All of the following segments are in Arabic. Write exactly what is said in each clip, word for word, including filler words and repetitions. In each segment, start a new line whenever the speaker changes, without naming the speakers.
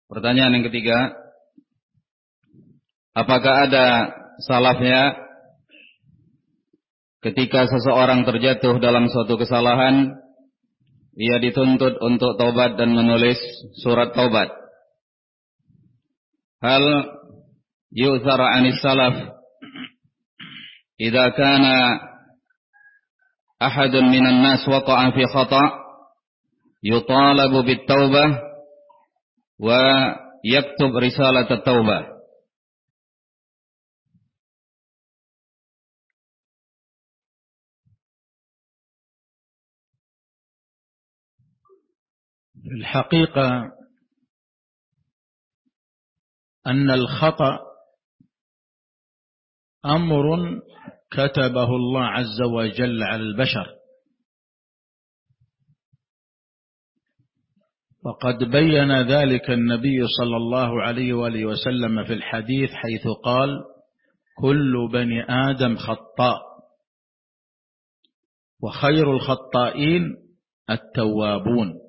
Pertanyaan yang ketiga, apakah ada salafnya ketika seseorang terjatuh dalam suatu kesalahan, ia dituntut untuk taubat dan menulis surat taubat? Hal yu'thar 'anis salaf idza kana ahadun minan nas waqa'a fi khata' yutalabu bit taubah wa yaktub risalat at-taubah.
الحقيقة أن الخطأ أمر كتبه الله عز وجل على البشر، وقد بين ذلك النبي صلى الله عليه وآله وسلم في الحديث حيث قال: كل بني آدم خطاء وخير الخطائين التوابون.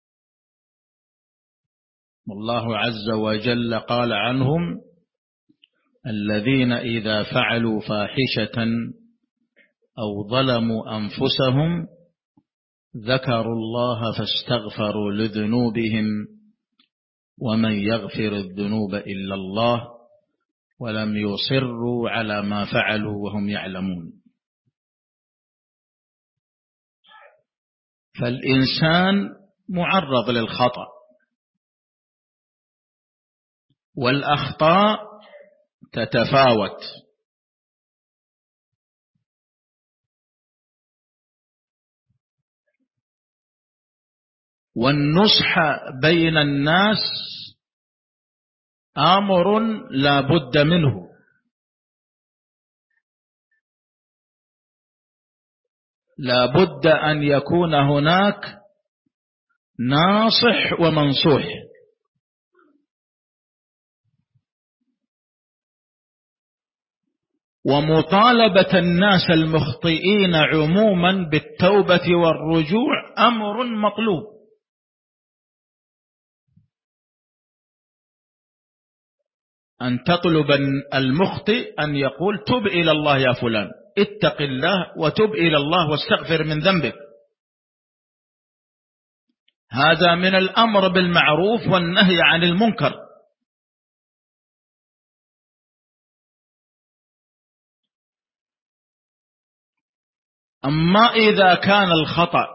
والله عز وجل قال عنهم: الذين إذا فعلوا فاحشة أو ظلموا أنفسهم ذكروا الله فاستغفروا لذنوبهم ومن يغفر الذنوب إلا الله ولم يصروا على ما فعلوا وهم يعلمون. فالإنسان معرض للخطأ، والأخطاء تتفاوت، والنصح بين الناس أمر لا بد منه، لا بد أن يكون هناك ناصح ومنصوح. ومطالبة الناس المخطئين عموما بالتوبة والرجوع أمر مطلوب. أن تطلب المخطئ أن يقول: تب إلى الله يا فلان، اتق الله وتب إلى الله واستغفر من ذنبك. هذا من الأمر بالمعروف والنهي عن المنكر. أما إذا كان الخطأ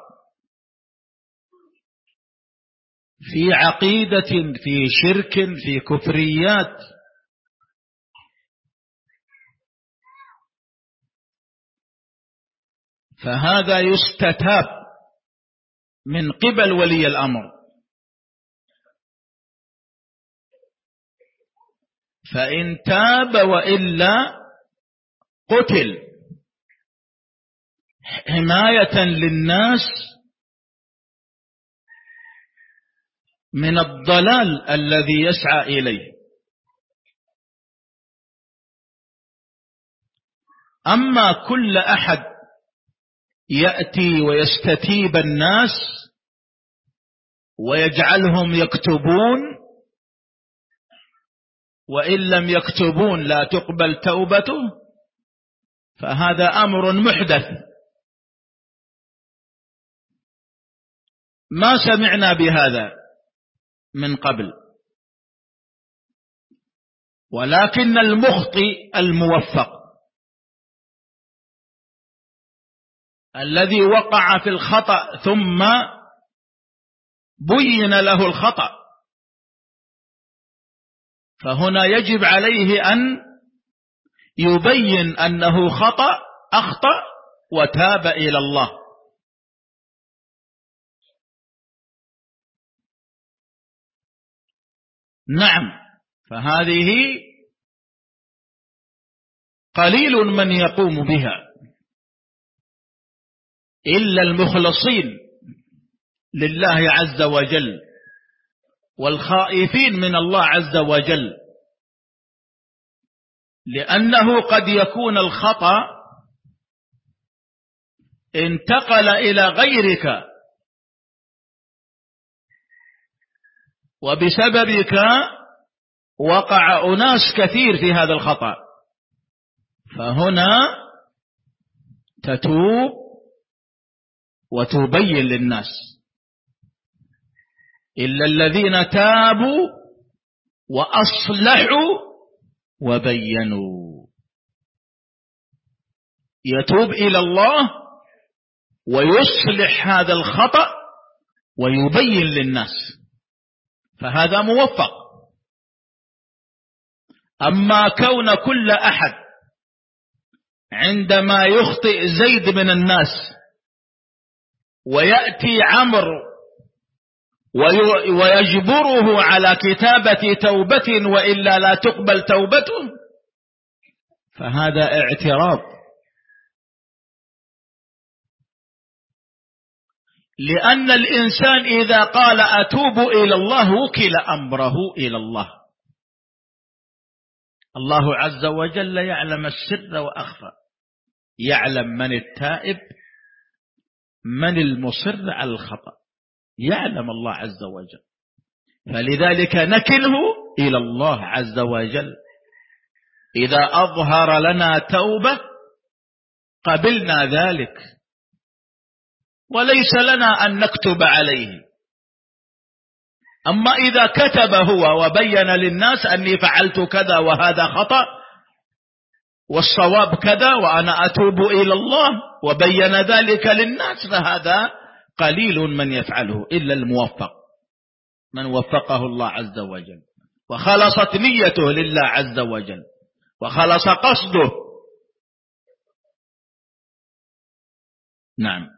في عقيدة، في شرك، في كفريات، فهذا يستتاب من قبل ولي الأمر، فإن تاب وإلا قتل حماية للناس من الضلال الذي يسعى إليه. أما كل أحد يأتي ويستتيب الناس ويجعلهم يكتبون، وإن لم يكتبون لا تقبل توبته، فهذا أمر محدث، ما سمعنا بهذا من قبل. ولكن المخطئ الموفق الذي وقع في الخطأ ثم بين له الخطأ، فهنا يجب عليه أن يبين أنه خطأ، أخطأ وتاب إلى الله. نعم، فهذه قليل من يقوم بها إلا المخلصين لله عز وجل والخائفين من الله عز وجل، لأنه قد يكون الخطأ انتقل إلى غيرك وبسببك وقع أناس كثير في هذا الخطأ. فهنا تتوب وتبين للناس. إلا الذين تابوا وأصلحوا وبينوا. يتوب إلى الله ويصلح هذا الخطأ ويبين للناس، فهذا موفق. أما كون كل أحد عندما يخطئ زيد من الناس ويأتي عمرو ويجبره على كتابة توبة وإلا لا تقبل توبته، فهذا اعتراض. لأن الإنسان إذا قال أتوب إلى الله وكل أمره إلى الله. الله عز وجل يعلم السر وأخفى، يعلم من التائب من المصر على الخطأ، يعلم الله عز وجل. فلذلك نكله إلى الله عز وجل. إذا أظهر لنا توبة قبلنا ذلك، وليس لنا أن نكتب عليه. أما إذا كتب هو وبين للناس أني فعلت كذا وهذا خطأ والصواب كذا وأنا أتوب إلى الله وبين ذلك للناس، فهذا قليل من يفعله إلا الموفق، من وفقه الله عز وجل وخلصت نيته لله عز وجل وخلص قصده. نعم.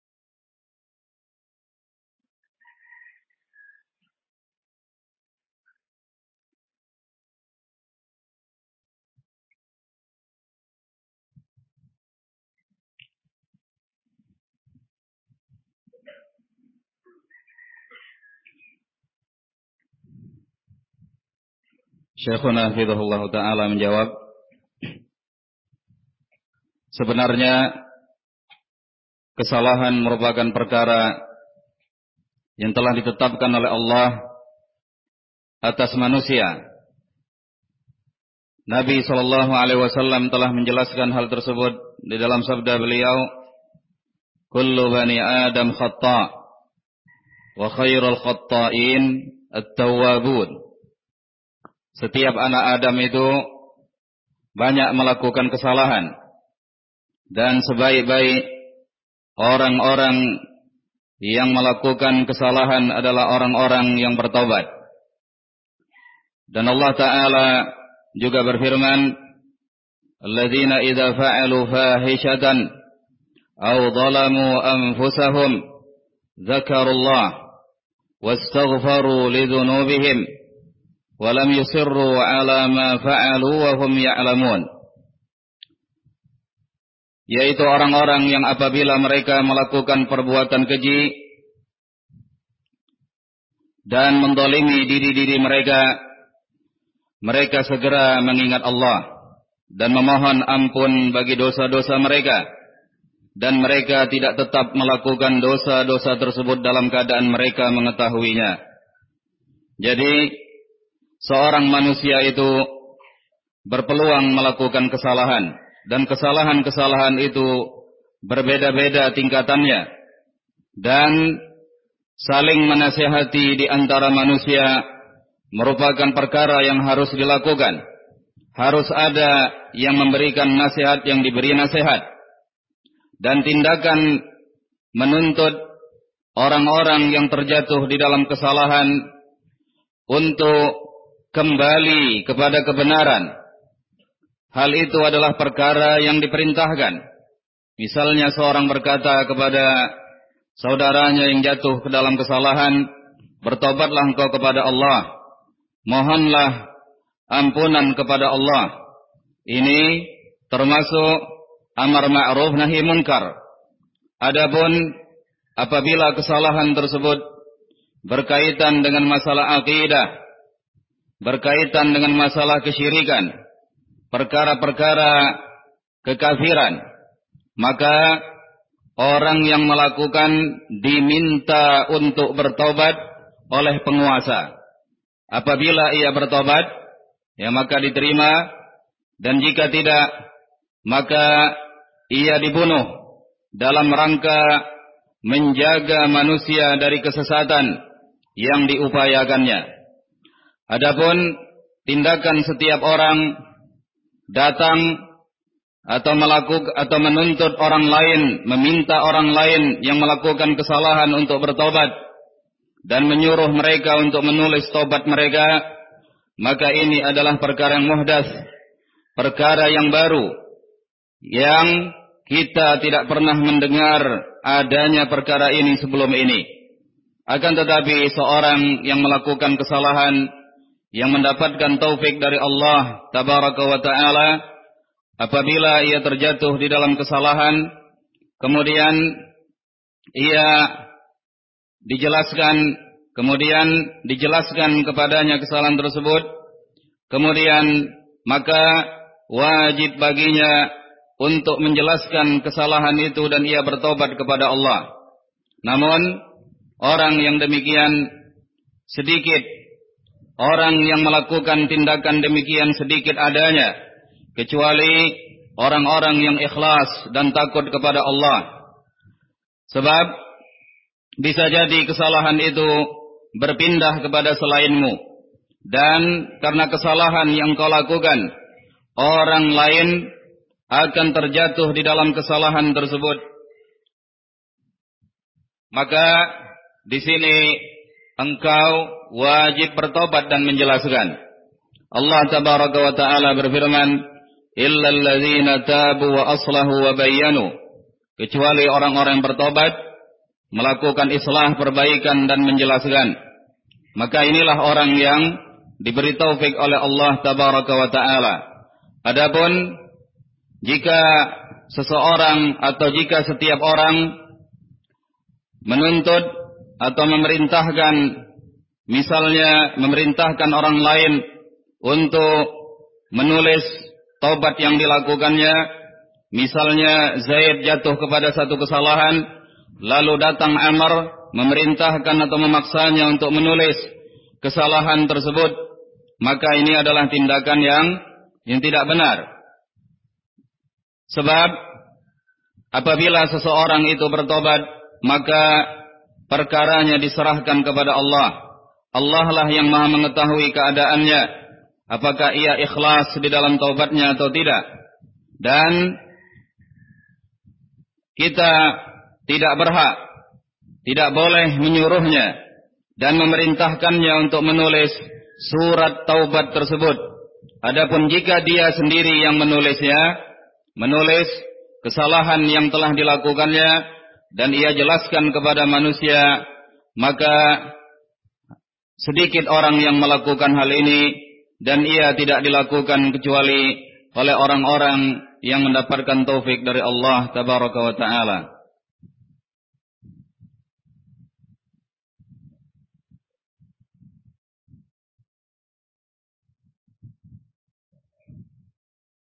Syekhuna hafizahullah ta'ala menjawab, sebenarnya kesalahan merupakan perkara yang telah ditetapkan oleh Allah atas manusia. Nabi shallallahu alaihi wasallam telah menjelaskan hal tersebut di dalam sabda beliau, kullu bani Adam khata' wa khairul khata'in at-tawwabun. Setiap anak Adam itu banyak melakukan kesalahan, dan sebaik-baik orang-orang yang melakukan kesalahan adalah orang-orang yang bertobat. Dan Allah Ta'ala juga berfirman, alladzina idza fa'alu fahishatan aw zalamu anfusahum dzakarullah wastaghfaru lidzunubihim walam yusirru ala ma fa'alu wa hum ya'lamun. Yaitu orang-orang yang apabila mereka melakukan perbuatan keji dan mendolimi diri-diri mereka, mereka segera mengingat Allah dan memohon ampun bagi dosa-dosa mereka, dan mereka tidak tetap melakukan dosa-dosa tersebut dalam keadaan mereka mengetahuinya. Jadi seorang manusia itu berpeluang melakukan kesalahan, dan kesalahan-kesalahan itu berbeda-beda tingkatannya, dan saling menasihati di antara manusia merupakan perkara yang harus dilakukan. Harus ada yang memberikan nasihat, yang diberi nasihat, dan tindakan menuntut orang-orang yang terjatuh di dalam kesalahan untuk kembali kepada kebenaran. Hal itu adalah perkara yang diperintahkan. Misalnya seorang berkata kepada saudaranya yang jatuh ke dalam kesalahan, bertobatlah engkau kepada Allah, mohonlah ampunan kepada Allah. Ini termasuk amar ma'ruf nahi munkar. Adapun apabila kesalahan tersebut berkaitan dengan masalah akidah, berkaitan dengan masalah kesyirikan, perkara-perkara kekafiran, maka orang yang melakukan diminta untuk bertobat oleh penguasa, apabila ia bertobat, ya maka diterima, dan jika tidak, maka ia dibunuh dalam rangka menjaga manusia dari kesesatan yang diupayakannya. Adapun tindakan setiap orang datang atau melakukan atau menuntut orang lain, meminta orang lain yang melakukan kesalahan untuk bertobat dan menyuruh mereka untuk menulis tobat mereka, maka ini adalah perkara yang muhdas, perkara yang baru, yang kita tidak pernah mendengar adanya perkara ini sebelum ini. Akan tetapi seorang yang melakukan kesalahan, yang mendapatkan taufik dari Allah Tabaraka wa Ta'ala, apabila ia terjatuh di dalam kesalahan, kemudian ia dijelaskan, kemudian dijelaskan kepadanya kesalahan tersebut, kemudian maka wajib baginya untuk menjelaskan kesalahan itu dan ia bertobat kepada Allah. Namun orang yang demikian sedikit, orang yang melakukan tindakan demikian sedikit adanya, kecuali orang-orang yang ikhlas dan takut kepada Allah. Sebab bisa jadi kesalahan itu berpindah kepada selainmu, dan karena kesalahan yang kau lakukan, orang lain akan terjatuh di dalam kesalahan tersebut. Maka di sini engkau wajib bertobat dan menjelaskan. Allah Tabaraka wa Ta'ala berfirman, illal ladzina tabu wa aslahu wa bayyanu, kecuali orang-orang yang bertobat, melakukan islah, perbaikan dan menjelaskan. Maka inilah orang yang diberi taufik oleh Allah Tabaraka wa Ta'ala. Adapun jika seseorang atau jika setiap orang menuntut atau memerintahkan, misalnya memerintahkan orang lain untuk menulis taubat yang dilakukannya, misalnya Zaid jatuh kepada satu kesalahan, lalu datang Amr memerintahkan atau memaksanya untuk menulis kesalahan tersebut, maka ini adalah tindakan yang yang tidak benar. Sebab apabila seseorang itu bertobat, maka perkaranya diserahkan kepada Allah. Allah lah yang maha mengetahui keadaannya, apakah ia ikhlas di dalam taubatnya atau tidak. Dan kita tidak berhak, tidak boleh menyuruhnya dan memerintahkannya untuk menulis surat taubat tersebut. Adapun jika dia sendiri yang menulisnya, menulis kesalahan yang telah dilakukannya, dan ia jelaskan kepada manusia, maka sedikit orang yang melakukan hal ini, dan ia tidak dilakukan kecuali oleh orang-orang yang mendapatkan taufik dari Allah Tabaraka wa Ta'ala.